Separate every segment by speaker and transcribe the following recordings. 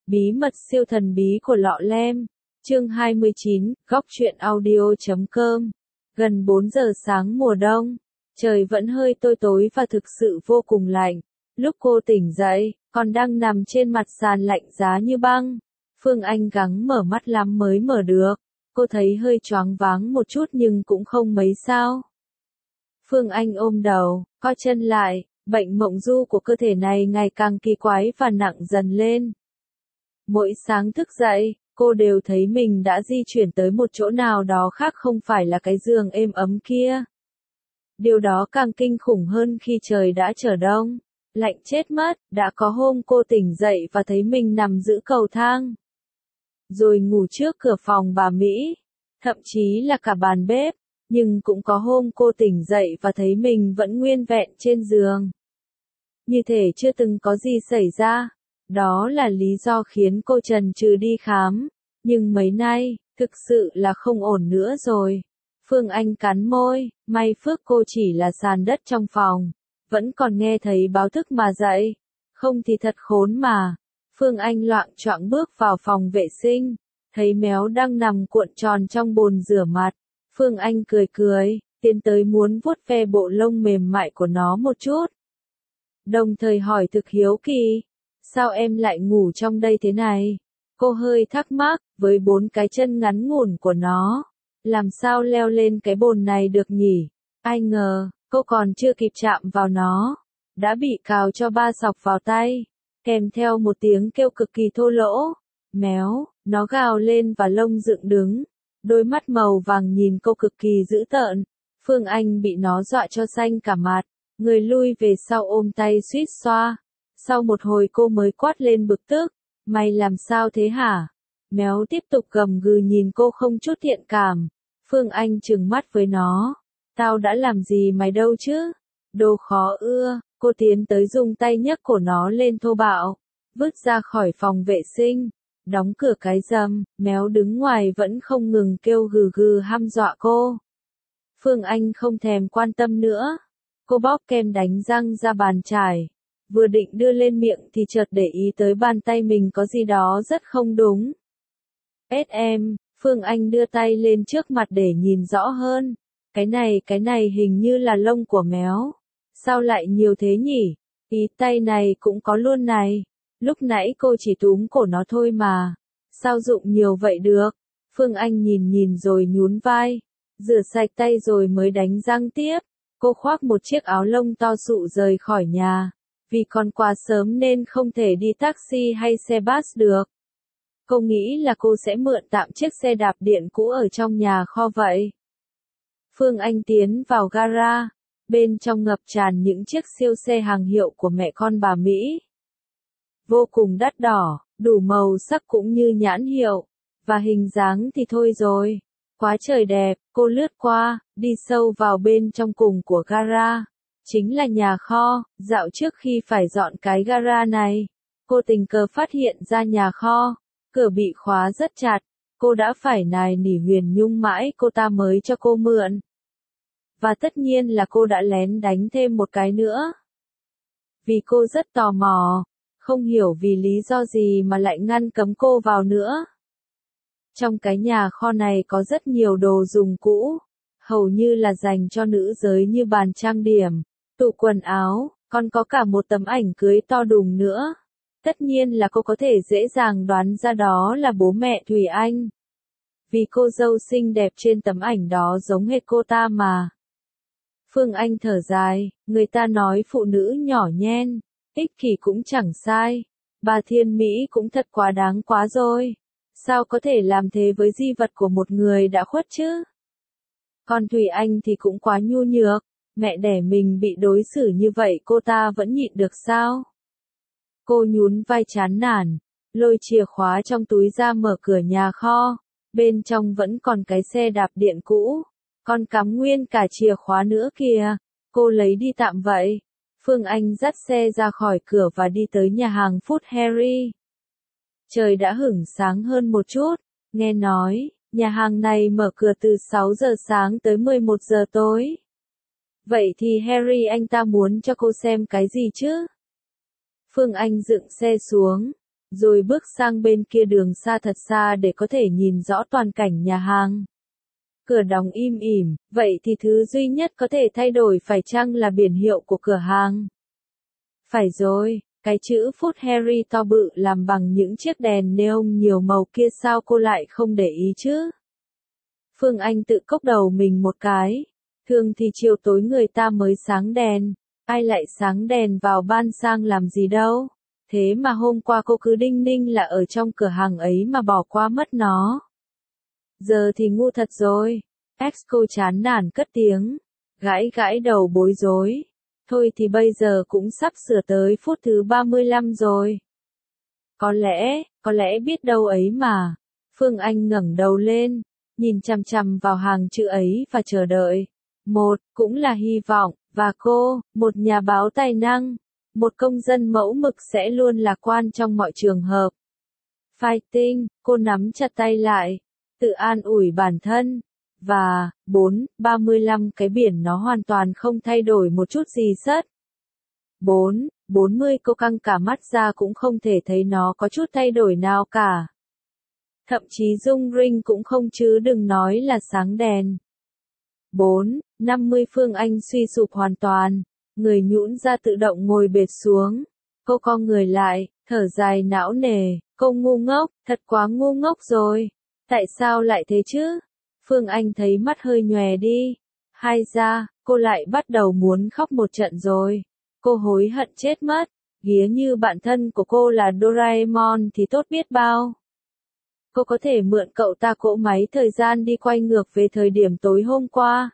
Speaker 1: Bí mật siêu thần bí của lọ lem. Chương 29, góc truyện audio.com. Gần 4 giờ sáng mùa đông, trời vẫn hơi tối tối và thực sự vô cùng lạnh. Lúc cô tỉnh dậy, còn đang nằm trên mặt sàn lạnh giá như băng. Phương Anh gắng mở mắt lắm mới mở được. Cô thấy hơi choáng váng một chút nhưng cũng không mấy sao. Phương Anh ôm đầu, co chân lại, bệnh mộng du của cơ thể này ngày càng kỳ quái và nặng dần lên. Mỗi sáng thức dậy, cô đều thấy mình đã di chuyển tới một chỗ nào đó khác không phải là cái giường êm ấm kia. Điều đó càng kinh khủng hơn khi trời đã trở đông. Lạnh chết mất, đã có hôm cô tỉnh dậy và thấy mình nằm giữa cầu thang. Rồi ngủ trước cửa phòng bà Mỹ, thậm chí là cả bàn bếp, nhưng cũng có hôm cô tỉnh dậy và thấy mình vẫn nguyên vẹn trên giường. Như thể chưa từng có gì xảy ra. Đó là lý do khiến cô chần chừ đi khám. Nhưng mấy nay, thực sự là không ổn nữa rồi. Phương Anh cắn môi, may phước cô chỉ là sàn đất trong phòng. Vẫn còn nghe thấy báo thức mà dậy. Không thì thật khốn mà. Phương Anh loạng choạng bước vào phòng vệ sinh. Thấy mèo đang nằm cuộn tròn trong bồn rửa mặt. Phương Anh cười cười, tiến tới muốn vuốt ve bộ lông mềm mại của nó một chút. Đồng thời hỏi thực hiếu kỳ. Sao em lại ngủ trong đây thế này? Cô hơi thắc mắc, với 4 cái chân ngắn ngủn của nó. Làm sao leo lên cái bồn này được nhỉ? Ai ngờ, cô còn chưa kịp chạm vào nó. Đã bị cào cho 3 sọc vào tay. Kèm theo một tiếng kêu cực kỳ thô lỗ. Méo, nó gào lên và lông dựng đứng. Đôi mắt màu vàng nhìn cô cực kỳ dữ tợn. Phương Anh bị nó dọa cho xanh cả mặt. Người lui về sau ôm tay suýt xoa. Sau một hồi cô mới quát lên bực tức. Mày làm sao thế hả? Méo tiếp tục gầm gừ nhìn cô không chút thiện cảm. Phương Anh trừng mắt với nó. Tao đã làm gì mày đâu chứ? Đồ khó ưa. Cô tiến tới dùng tay nhấc cổ nó lên thô bạo. Vứt ra khỏi phòng vệ sinh. Đóng cửa cái rầm. Méo đứng ngoài vẫn không ngừng kêu gừ gừ hăm dọa cô. Phương Anh không thèm quan tâm nữa. Cô bóp kem đánh răng ra bàn chải. Vừa định đưa lên miệng thì chợt để ý tới bàn tay mình có gì đó rất không đúng. Em, Phương Anh đưa tay lên trước mặt để nhìn rõ hơn. Cái này hình như là lông của mèo. Sao lại nhiều thế nhỉ? Ý tay này cũng có luôn này. Lúc nãy cô chỉ túm cổ nó thôi mà. Sao dụng nhiều vậy được? Phương Anh nhìn rồi nhún vai. Rửa sạch tay rồi mới đánh răng tiếp. Cô khoác một chiếc áo lông to sụ rời khỏi nhà. Vì còn quá sớm nên không thể đi taxi hay xe bus được. Cô nghĩ là cô sẽ mượn tạm chiếc xe đạp điện cũ ở trong nhà kho vậy. Phương Anh tiến vào gara. Bên trong ngập tràn những chiếc siêu xe hàng hiệu của mẹ con bà Mỹ. Vô cùng đắt đỏ, đủ màu sắc cũng như nhãn hiệu. Và hình dáng thì thôi rồi. Quá trời đẹp, cô lướt qua, đi sâu vào bên trong cùng của gara. Chính là nhà kho. Dạo trước khi phải dọn cái gara này, cô tình cờ phát hiện ra nhà kho. Cửa bị khóa rất chặt. Cô đã phải nài nỉ Huyền Nhung mãi cô ta mới cho cô mượn. Và tất nhiên là cô đã lén đánh thêm một cái nữa. Vì cô rất tò mò. Không hiểu vì lý do gì mà lại ngăn cấm cô vào nữa. Trong cái nhà kho này có rất nhiều đồ dùng cũ. Hầu như là dành cho nữ giới như bàn trang điểm, tủ quần áo, còn có cả một tấm ảnh cưới to đùng nữa. Tất nhiên là cô có thể dễ dàng đoán ra đó là bố mẹ Thùy Anh. Vì cô dâu xinh đẹp trên tấm ảnh đó giống hệt cô ta mà. Phương Anh thở dài, người ta nói phụ nữ nhỏ nhen, ích kỷ cũng chẳng sai. Bà Thiên Mỹ cũng thật quá đáng quá rồi. Sao có thể làm thế với di vật của một người đã khuất chứ? Còn Thùy Anh thì cũng quá nhu nhược. Mẹ đẻ mình bị đối xử như vậy cô ta vẫn nhịn được sao? Cô nhún vai chán nản, lôi chìa khóa trong túi ra mở cửa nhà kho. Bên trong vẫn còn cái xe đạp điện cũ. Còn cắm nguyên cả chìa khóa nữa kìa. Cô lấy đi tạm vậy. Phương Anh dắt xe ra khỏi cửa và đi tới nhà hàng Food Harry. Trời đã hửng sáng hơn một chút. Nghe nói, nhà hàng này mở cửa từ 6 giờ sáng tới 11 giờ tối. Vậy thì Harry anh ta muốn cho cô xem cái gì chứ? Phương Anh dựng xe xuống, rồi bước sang bên kia đường xa thật xa để có thể nhìn rõ toàn cảnh nhà hàng. Cửa đóng im ỉm, vậy thì thứ duy nhất có thể thay đổi phải chăng là biển hiệu của cửa hàng? Phải rồi, cái chữ Food Harry to bự làm bằng những chiếc đèn neon nhiều màu kia sao cô lại không để ý chứ? Phương Anh tự cốc đầu mình một cái. Thường thì chiều tối người ta mới sáng đèn, ai lại sáng đèn vào ban sang làm gì đâu. Thế mà hôm qua cô cứ đinh ninh là ở trong cửa hàng ấy mà bỏ qua mất nó. Giờ thì ngu thật rồi. Exco chán nản cất tiếng, gãi gãi đầu bối rối. Thôi thì bây giờ cũng sắp sửa tới phút thứ 35 rồi. Có lẽ biết đâu ấy mà. Phương Anh ngẩng đầu lên, nhìn chằm chằm vào hàng chữ ấy và chờ đợi. Một, cũng là hy vọng, và cô, một nhà báo tài năng, một công dân mẫu mực sẽ luôn lạc quan trong mọi trường hợp. Fighting, cô nắm chặt tay lại, tự an ủi bản thân. Và, 35 cái biển nó hoàn toàn không thay đổi một chút gì sất. 40 cô căng cả mắt ra cũng không thể thấy nó có chút thay đổi nào cả. Thậm chí rung rinh cũng không chứ đừng nói là sáng đèn. 50 Phương Anh suy sụp hoàn toàn, người nhũn ra tự động ngồi bệt xuống. Cô co người lại, thở dài não nề, cô ngu ngốc, thật quá ngu ngốc rồi. Tại sao lại thế chứ? Phương Anh thấy mắt hơi nhòe đi. Hay ra, cô lại bắt đầu muốn khóc một trận rồi. Cô hối hận chết mất. Ghía như bạn thân của cô là Doraemon thì tốt biết bao. Cô có thể mượn cậu ta cỗ máy thời gian đi quay ngược về thời điểm tối hôm qua.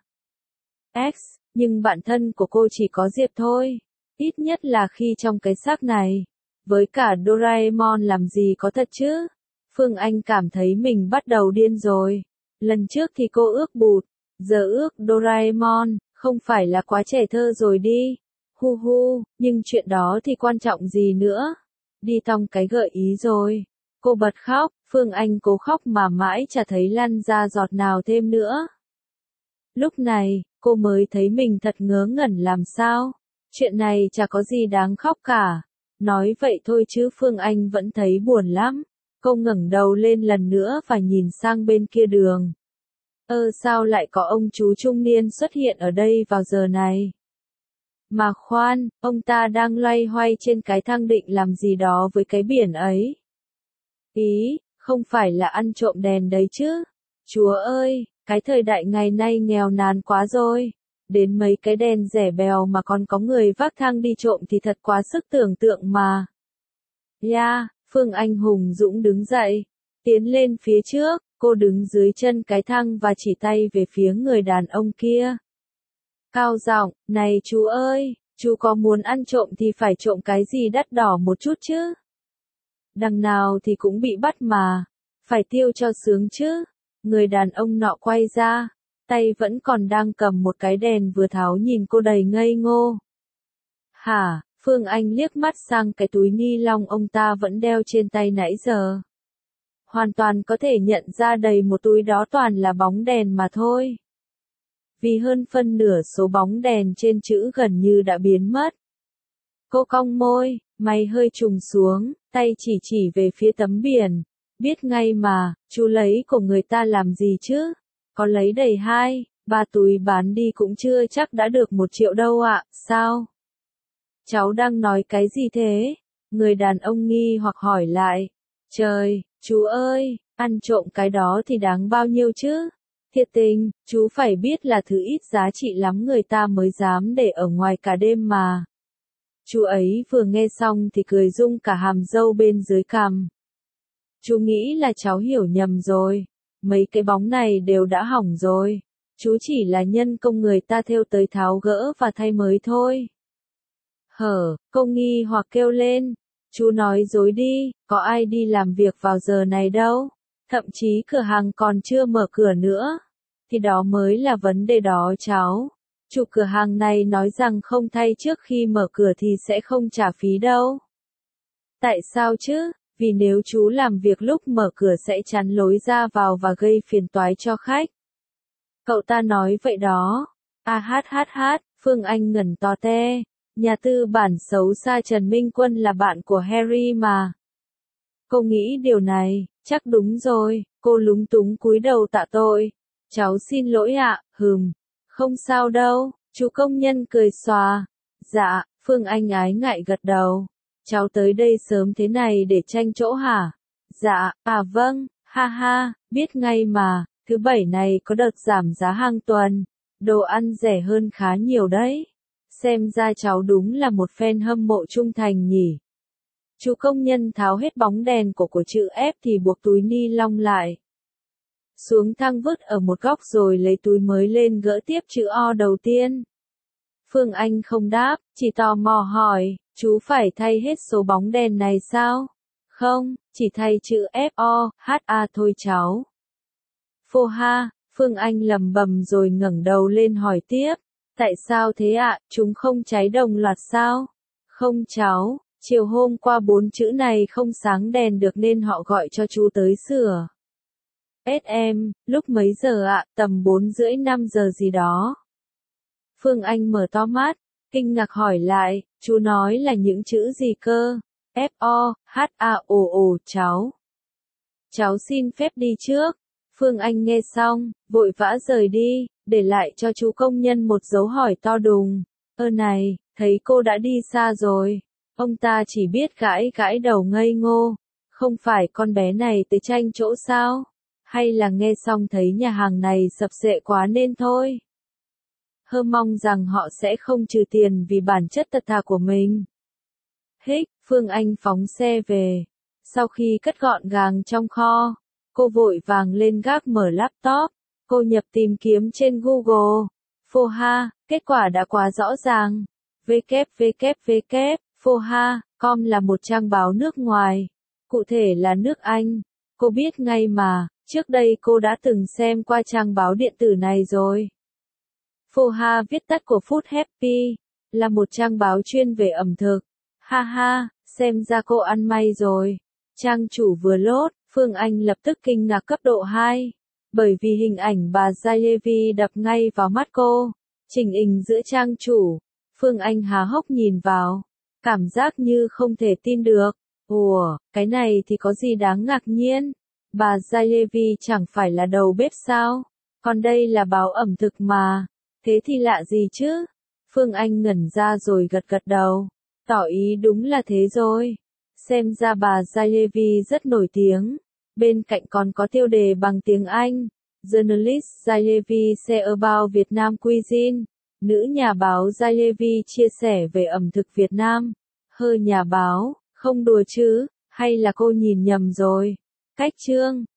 Speaker 1: Nhưng bạn thân của cô chỉ có Diệp thôi. Ít nhất là khi trong cái xác này. Với cả Doraemon làm gì có thật chứ? Phương Anh cảm thấy mình bắt đầu điên rồi. Lần trước thì cô ước bụt, giờ ước Doraemon, không phải là quá trẻ thơ rồi đi. Hu hu, nhưng chuyện đó thì quan trọng gì nữa? Đi tong cái gợi ý rồi. Cô bật khóc, Phương Anh cố khóc mà mãi chả thấy lăn ra giọt nào thêm nữa. Lúc này, cô mới thấy mình thật ngớ ngẩn làm sao. Chuyện này chả có gì đáng khóc cả. Nói vậy thôi chứ Phương Anh vẫn thấy buồn lắm. Cô ngẩng đầu lên lần nữa và nhìn sang bên kia đường. Sao lại có ông chú trung niên xuất hiện ở đây vào giờ này? Mà khoan, ông ta đang loay hoay trên cái thang định làm gì đó với cái biển ấy. Không phải là ăn trộm đèn đấy chứ? Chúa ơi, cái thời đại ngày nay nghèo nàn quá rồi. Đến mấy cái đèn rẻ bèo mà còn có người vác thang đi trộm thì thật quá sức tưởng tượng mà. Phương Anh hùng dũng đứng dậy, tiến lên phía trước, cô đứng dưới chân cái thang và chỉ tay về phía người đàn ông kia. Cao giọng, này chú ơi, chú có muốn ăn trộm thì phải trộm cái gì đắt đỏ một chút chứ. Đằng nào thì cũng bị bắt mà, phải tiêu cho sướng chứ. Người đàn ông nọ quay ra, tay vẫn còn đang cầm một cái đèn vừa tháo nhìn cô đầy ngây ngô. Hả? Phương Anh liếc mắt sang cái túi ni lông ông ta vẫn đeo trên tay nãy giờ. Hoàn toàn có thể nhận ra đầy một túi đó toàn là bóng đèn mà thôi. Vì hơn phân nửa số bóng đèn trên chữ gần như đã biến mất. Cô cong môi, mày hơi trùng xuống, tay chỉ về phía tấm biển. Biết ngay mà, chú lấy của người ta làm gì chứ? Có lấy đầy 2-3 túi bán đi cũng chưa chắc đã được 1 triệu đâu ạ, sao? Cháu đang nói cái gì thế? Người đàn ông nghi hoặc hỏi lại. Trời, chú ơi, ăn trộm cái đó thì đáng bao nhiêu chứ? Thiệt tình, chú phải biết là thứ ít giá trị lắm người ta mới dám để ở ngoài cả đêm mà. Chú ấy vừa nghe xong thì cười rung cả hàm râu bên dưới cằm. Chú nghĩ là cháu hiểu nhầm rồi. Mấy cái bóng này đều đã hỏng rồi. Chú chỉ là nhân công người ta thêu tới tháo gỡ và thay mới thôi. Cô nghi hoặc kêu lên. Chú nói dối đi, có ai đi làm việc vào giờ này đâu. Thậm chí cửa hàng còn chưa mở cửa nữa. Thì đó mới là vấn đề đó cháu. Chủ cửa hàng này nói rằng không thay trước khi mở cửa thì sẽ không trả phí đâu. Tại sao chứ? Vì nếu chú làm việc lúc mở cửa sẽ chắn lối ra vào và gây phiền toái cho khách. Cậu ta nói vậy đó. Phương Anh ngẩn to te. Nhà tư bản xấu xa Trần Minh Quân là bạn của Harry mà. Cô nghĩ điều này, chắc đúng rồi, cô lúng túng cúi đầu tạ tội. Cháu xin lỗi ạ, không sao đâu, chú công nhân cười xòa. Dạ, Phương Anh ái ngại gật đầu. Cháu tới đây sớm thế này để tranh chỗ hả? Dạ, vâng, ha ha, biết ngay mà, thứ bảy này có đợt giảm giá hàng tuần, đồ ăn rẻ hơn khá nhiều đấy. Xem ra cháu đúng là một fan hâm mộ trung thành nhỉ. Chú công nhân tháo hết bóng đèn của chữ F thì buộc túi ni lông lại. Xuống thang vứt ở một góc rồi lấy túi mới lên gỡ tiếp chữ O đầu tiên. Phương Anh không đáp, chỉ tò mò hỏi, chú phải thay hết số bóng đèn này sao? Không, chỉ thay chữ F-O-H-A thôi cháu. Phô ha, Phương Anh lầm bầm rồi ngẩng đầu lên hỏi tiếp. Tại sao thế ạ, chúng không cháy đồng loạt sao? Không cháu, chiều hôm qua 4 chữ này không sáng đèn được nên họ gọi cho chú tới sửa. SM, lúc mấy giờ ạ, tầm 4:30-5 giờ gì đó. Phương Anh mở to mắt, kinh ngạc hỏi lại, chú nói là những chữ gì cơ? F-O-H-A-O-O cháu. Cháu xin phép đi trước. Phương Anh nghe xong, vội vã rời đi, để lại cho chú công nhân một dấu hỏi to đùng. Này, thấy cô đã đi xa rồi. Ông ta chỉ biết gãi gãi đầu ngây ngô. Không phải con bé này tới tranh chỗ sao? Hay là nghe xong thấy nhà hàng này sập xệ quá nên thôi? Mong rằng họ sẽ không trừ tiền vì bản chất thật thà của mình. Phương Anh phóng xe về. Sau khi cất gọn gàng trong kho, cô vội vàng lên gác mở laptop. Cô nhập tìm kiếm trên Google. Phô ha, kết quả đã quá rõ ràng. www.phoha.com là một trang báo nước ngoài. Cụ thể là nước Anh. Cô biết ngay mà, trước đây cô đã từng xem qua trang báo điện tử này rồi. Phoha viết tắt của Food Happy, là một trang báo chuyên về ẩm thực. Ha ha, xem ra cô ăn may rồi. Trang chủ vừa lốt, Phương Anh lập tức kinh ngạc cấp độ 2. Bởi vì hình ảnh bà Zalevi đập ngay vào mắt cô. Chỉnh hình giữa trang chủ. Phương Anh há hốc nhìn vào. Cảm giác như không thể tin được. Ủa, cái này thì có gì đáng ngạc nhiên? Bà Zalevi chẳng phải là đầu bếp sao? Còn đây là báo ẩm thực mà. Thế thì lạ gì chứ? Phương Anh ngẩn ra rồi gật gật đầu. Tỏ ý đúng là thế rồi. Xem ra bà Zalevi rất nổi tiếng. Bên cạnh còn có tiêu đề bằng tiếng Anh. Journalist Zalevi share about Vietnam cuisine. Nữ nhà báo Zalevi chia sẻ về ẩm thực Việt Nam. Nhà báo, không đùa chứ, hay là cô nhìn nhầm rồi? Cách chương